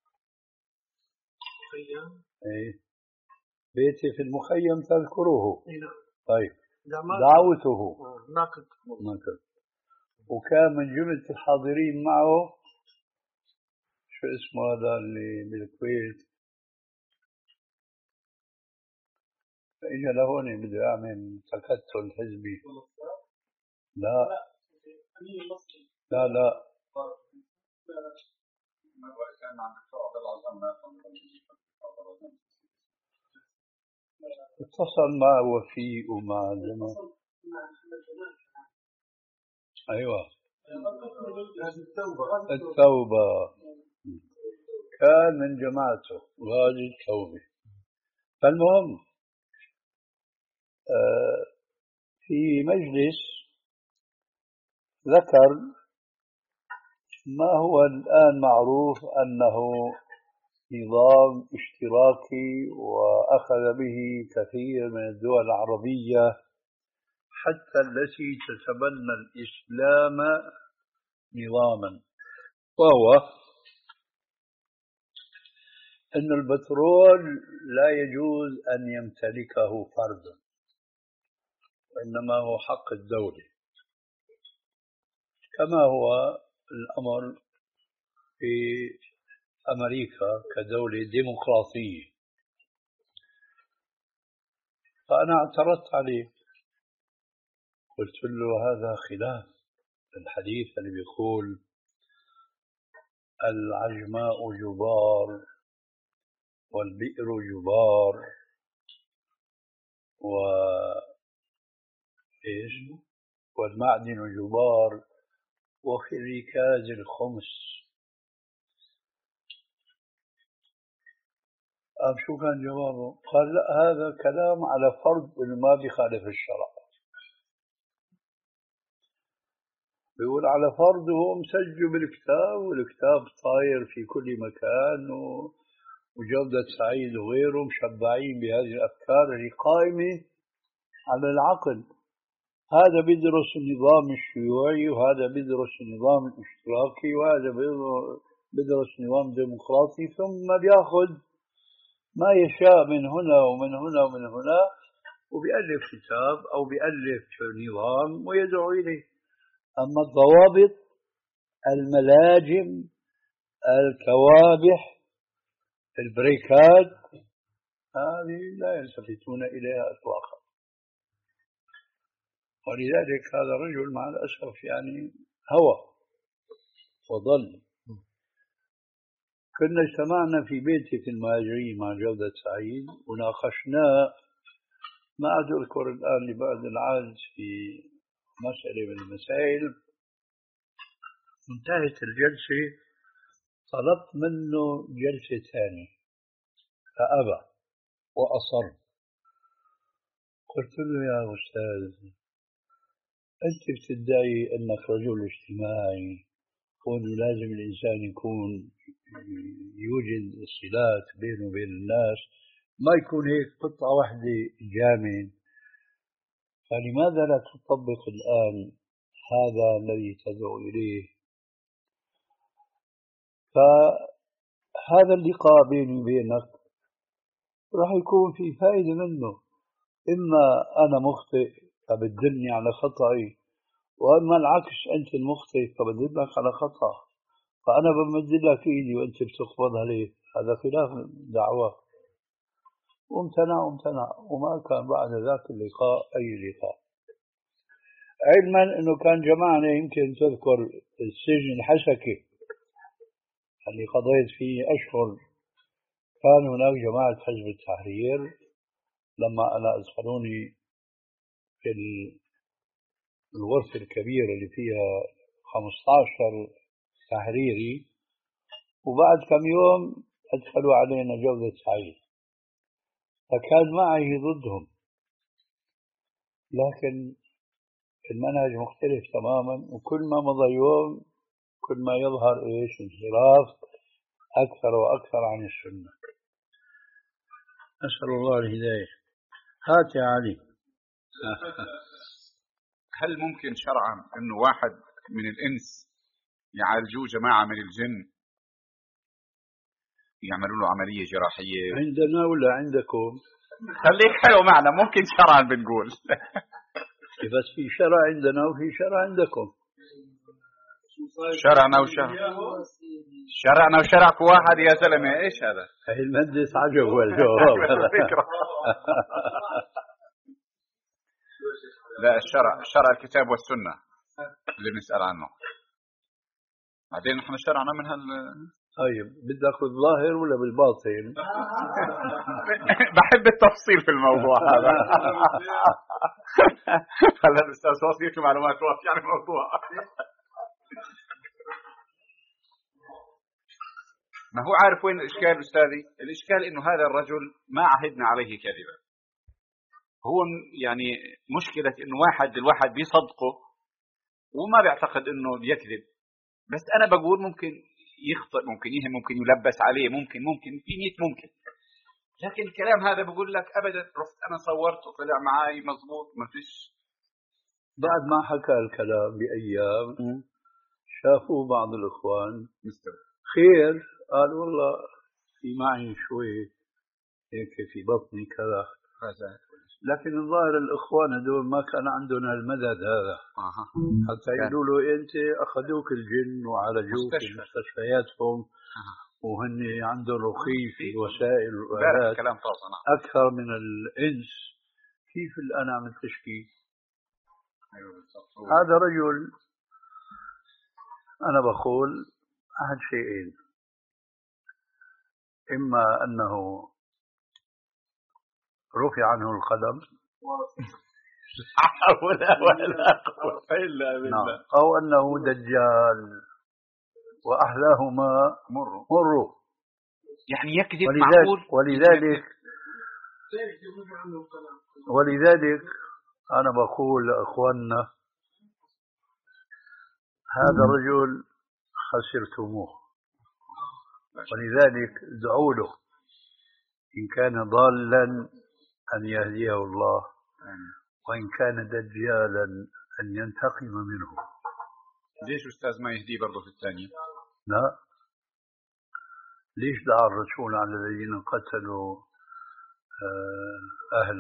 مخيم؟ إيه، بيتي في المخيم تذكروه؟ إيه لا. طيب لا دعوته ما كنت ما كنت، وكان من جملة الحاضرين معه شو اسمه هذا اللي بالكويت، فإجا لهون بده يعمل تكتل حزبي. لا لا لا اتصل مع وفيء ومع جماعة. أيوة التوبة، كان من جماعته غازي التوبة. فالمهم في مجلس ذكر ما هو الآن معروف أنه نظام اشتراكي، وأخذ به كثير من الدول العربية حتى التي تتبنى الإسلام نظاما، وهو أن البترول لا يجوز أن يمتلكه فرد، وإنما هو حق الدولة، كما هو الأمر في أمريكا كدولة ديمقراطية. فأنا اعترضت عليه، قلت له هذا خلاف الحديث اللي بيقول العجماء جبار والبئر جبار و إيش والمعدن جبار وفي الركاز الخمس. أم شو كان جوابه؟ قال لا، هذا كلام على فرض إنه ما بيخالف الشرع. بيقول على فرض هو مسجل بالكتاب، والكتاب طاير في كل مكان، وجودة سعيد وغيره مشبعين بهذه الأفكار اللي قائمة على العقل. هذا بيدرس النظام الشيوعي، وهذا بيدرس النظام الاشتراكي، وهذا بيدرس نظام ديمقراطي، ثم بياخذ ما يشاء من هنا ومن هنا ومن هنا، وبيألف كتاب أو بيألف نظام ويدعو إليه. أما الضوابط، الملاجم، الكوابح، البريكات، هذه لا يلتفتون إليها إطلاقا. ولذلك هذا الرجل مع الأسف يعني هوى وضل. كنا اجتمعنا في بيتي في المهاجرين مع جودة سعيد وناقشنا، ما أذكر الآن لبعد العاج، في مسألة من المسائل. انتهت الجلسة، طلبت منه جلسة ثانية فأبى وأصر. قلت له يا أستاذ، أنت بتدعي أنك رجل اجتماعي، هون لازم الإنسان يكون يوجد صلات بينه وبين الناس، ما يكون هيك قطعة واحدة جامد. فلماذا لا تطبق الآن هذا الذي تدعو إليه؟ فهذا اللقاء بيني وبينك راح يكون في فائدة منه، إما أنا مخطئ فبتدلني على خطأي، وأما العكس أنت المخطئ فبدلك على خطأ، فأنا بمد لك إيدي وأنت بتقبضها ليه؟ هذا خلاف دعوة. وامتنع وامتنع وما كان بعد ذاك اللقاء أي لقاء، علما أنه كان جمعنا، يمكن تذكر السجن الحسكي اللي قضيت فيه أشهر، كان هناك جماعة حزب التحرير لما أنا أدخلوني في الغرفة الكبيرة اللي فيها خمسة عشر تحريري، وبعد كم يوم أدخلوا علينا جودة سعيد، فكان معي ضدهم، لكن المنهج مختلف تماما، وكل ما مضى يوم كل ما يظهر إيش انحراف أكثر وأكثر عن السنة. أسأل الله الهداية. هات يا علي. هل ممكن شرعا أنه واحد من الإنس يعالجوه جماعة من الجن، يعملوا له عملية جراحية عندنا ولا عندكم؟ خليك حلو معنا، ممكن شرعا بنقول. بس في شرع عندنا وفي شرع عندكم. شرعنا وشرع شرعنا وشرعك واحد يا زلمة، ايش هذا؟ هي المهندس عجب والجواب. لا، الشرع شرع الكتاب والسنة اللي بنسأل عنه، بعدين نحن شرعنا من هال. طيب بدك بالظاهر ولا بالباطن؟ بحب التفصيل في الموضوع هذا. هلا الاستاذ وصيف معلومات وافية عن الموضوع. ما هو عارف وين الإشكال أستاذي؟ الإشكال إنه هذا الرجل ما عهدنا عليه كذبا. هو يعني مشكلة إنه واحد الواحد بيصدقه وما بيعتقد إنه بيكذب، بس أنا بقول ممكن يخطئ، ممكن يهم، ممكن يلبس عليه، ممكن ممكن في مية ممكن، لكن الكلام هذا بقول لك أبدا رحت أنا صورت وطلع معي مزبوط ما فيش. بعد ما حكى الكلام بأيام شافوا بعض الإخوان مستوى خير، قال والله في معي شوي هيك في بطني كذا، لكن الظاهر الإخوان هذول ما كان عندهم المدد هذا أه. حتى يقولوا له أنت أخذوك الجن وعالجوك في مستشفياتهم أه. وهن عندهم رخي في الوسائل والآلات أكثر من الإنس، كيف الآن عم تشكي؟ هذا رجل أنا بقول أحد شيئين، إما أنه رفع عنه القدم ولا ولا قوة إلا بالله، أو أنه دجال، وأحلاهما مر مر، يعني يكذب معقول. ولذلك ولذلك أنا بقول لأخواننا هذا الرجل خسرتموه، ولذلك ادعوا له إن كان ضالا أن يهديه الله، وإن كان دجالا أن ينتقم منه. ليش أستاذ ما يهديه برضه في الثانية؟ لا، ليش دعا الرسول على الذين قتلوا أهل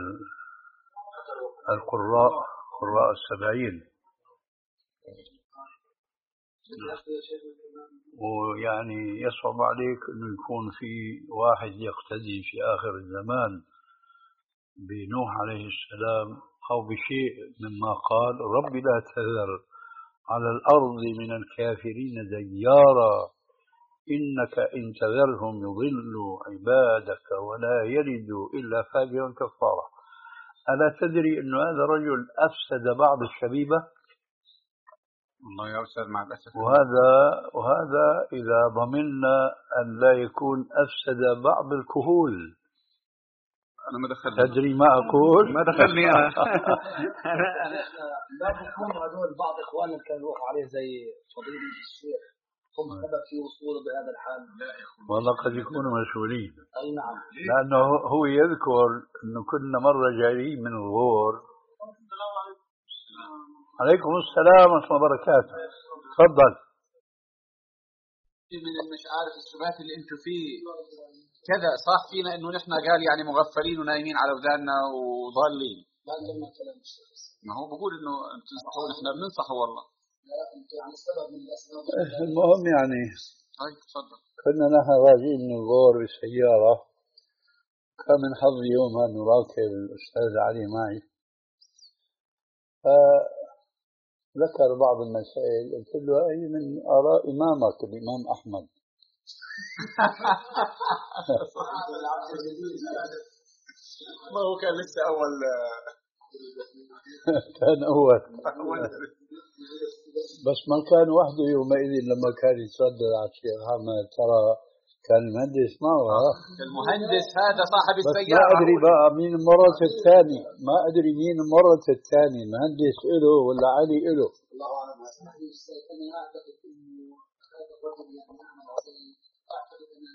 القراء قراء السبعين؟ ويعني يصعب عليك أنه يكون في واحد يقتدي في آخر الزمان بنوح عليه السلام أو بشيء مما قال رب لا تذر على الأرض من الكافرين ديارا إنك إن تذرهم يضلوا عبادك ولا يلدوا إلا فاجرا كفارا. ألا تدري أن هذا الرجل أفسد بعض الشبيبة؟ والله يا أستاذ مع الأسف. وهذا وهذا إذا ضمننا أن لا يكون أفسد بعض الكهول. أنا ما دخلني. تدري ما أقول؟ ما دخلني أنا. أنا أنا لا بيكونوا هذول بعض إخواننا كانوا يروحوا عليه زي فضيلة الشيخ هم سبب في وصوله بهذا الحال. والله قد يكونوا مشغولين. أي نعم. لأنه هو يذكر أنه كنا مرة جايين من الغور. عليكم السلام ورحمة الله وبركاته. تفضل. من مش عارف الشبهات اللي انتم فيه كذا صح فينا انه نحن قال يعني مغفلين ونايمين على وداننا وضالين. ما هو بقول انه تنصحوا نحن بننصحه والله. لا انت عن سبب من الاسباب. المهم يعني طيب تفضل. كنا نحن راجعين من الغور بالسيارة، كان من حظي يومها انه راكب الاستاذ علي معي، فذكر بعض المسائل قلت له اي من اراء امامك الامام احمد. ما هو كان لسه اول كان اول بس ما كان وحده يومئذ لما كان يتصدر على الشيخ احمد، ترى كان المهندس معه. المهندس هذا صاحب السيارة. ما ادري بقى مين المرة الثاني، ما ادري مين المرة الثاني، مهندس له ولا علي له. الله اعلم. اسمح لي استاذ، انا اعتقد انه هذا الرجل يعني نعمل عظيم، اعتقد انا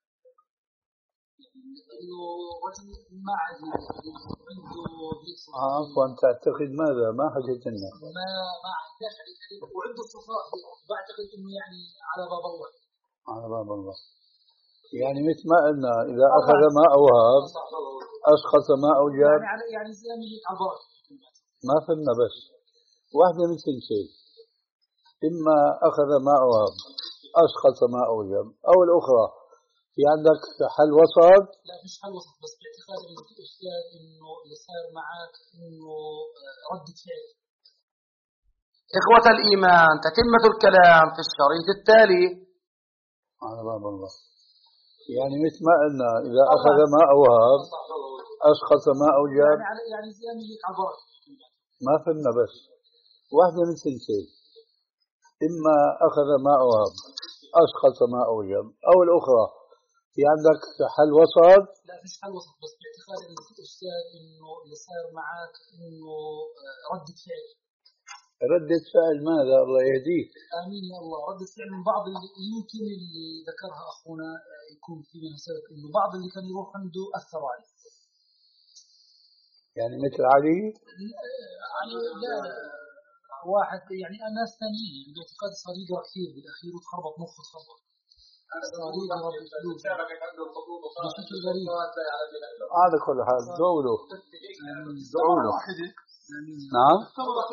انه رجل ما عندنا عنده هيك صفات. عفوا تعتقد ماذا؟ ما حكيت لنا. ما ما عندناش وعنده صفات، بعتقد انه يعني على باب الله. على باب الله. يعني مثل ما قلنا إذا أخذ ما أوهب أسقط ما أوجب. يعني يعني زي ما هيك عبارة. ما فهمنا بس واحدة من سنتين، إما أخذ ما أوهب أسقط ما أوجب، أو الأخرى في عندك حل وسط. لا مش حل وسط، بس باعتقاد إنه في أستاذ إنه اللي صار معك إنه ردة فعل. إخوة الإيمان، تتمة الكلام في الشريط التالي. على باب الله. يعني مثل ما قلنا إذا أخذ ما أوهب أسقط ما أوجب. يعني يعني زي ما هيك عبارة. ما فهمنا بس واحدة من سنتين، إما أخذ ما أوهب أسقط ما أوجب، أو الأخرى في عندك حل وسط. لا مش حل وسط، بس باعتقاد إنه في أستاذ إنه اللي صار معك إنه ردة فعل. ردة فعل ماذا؟ الله يهديك. آمين يا الله. ردة فعل من بعض اللي يمكن اللي ذكرها أخونا يكون في منها سبب، إنه بعض اللي كان يروح عنده أثروا عليه. يعني مثل علي؟ علي لا واحد يعني ناس ثانيين يعني باعتقاد صار يقرأ كثير بالأخير وتخربط مخه تخربط. صار يقرأ بالفلوس بشكل غريب. على كل حال دعوله دعوله. نعم.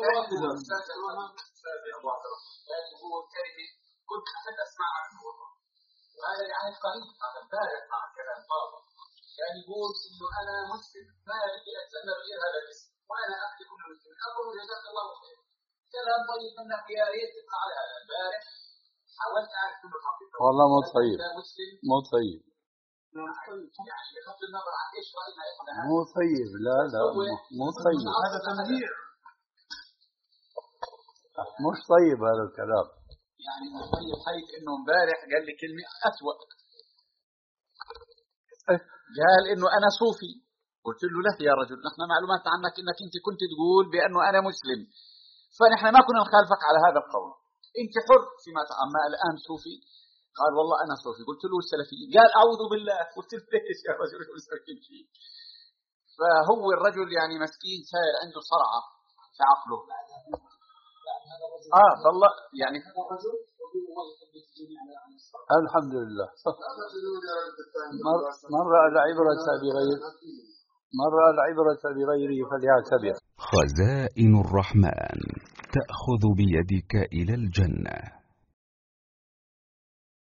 كنت أحب أسمع عنه وهذا يعني قريب هذا امبارح مع كلام بابا كان يقول إنه أنا مسلم ما أبي أتسمى غير هذا الاسم وأنا أخي كل مسلم. أقول جزاك الله خير. كلام طيب منك يا ريت تطلع على هذا امبارح. حاولت أعرف كل الحقيقة. والله مو طيب مو طيب يعني بغض النظر عن إيش رأينا إحنا. مو طيب لا لا مو طيب. هذا تنبيه. مش طيب هذا الكلام. يعني طيب حيث إنه امبارح قال لي كلمة أسوأ. قال إنه أنا صوفي. قلت له لا يا رجل نحن معلومات عنك إنك أنت كنت تقول بأنه أنا مسلم، فنحن ما كنا نخالفك على هذا القول، أنت حر فيما أما الآن صوفي. قال والله أنا صوفي. قلت له السلفي. قال أعوذ بالله. قلت له ليش يا رجل مسكين فيه. فهو الرجل يعني مسكين صار عنده صرعة في عقله. آه والله يعني الحمد لله. من رأى العبرة بغير من رأى العبرة بغيره فليعتبر. خزائن الرحمن تأخذ بيدك إلى الجنة.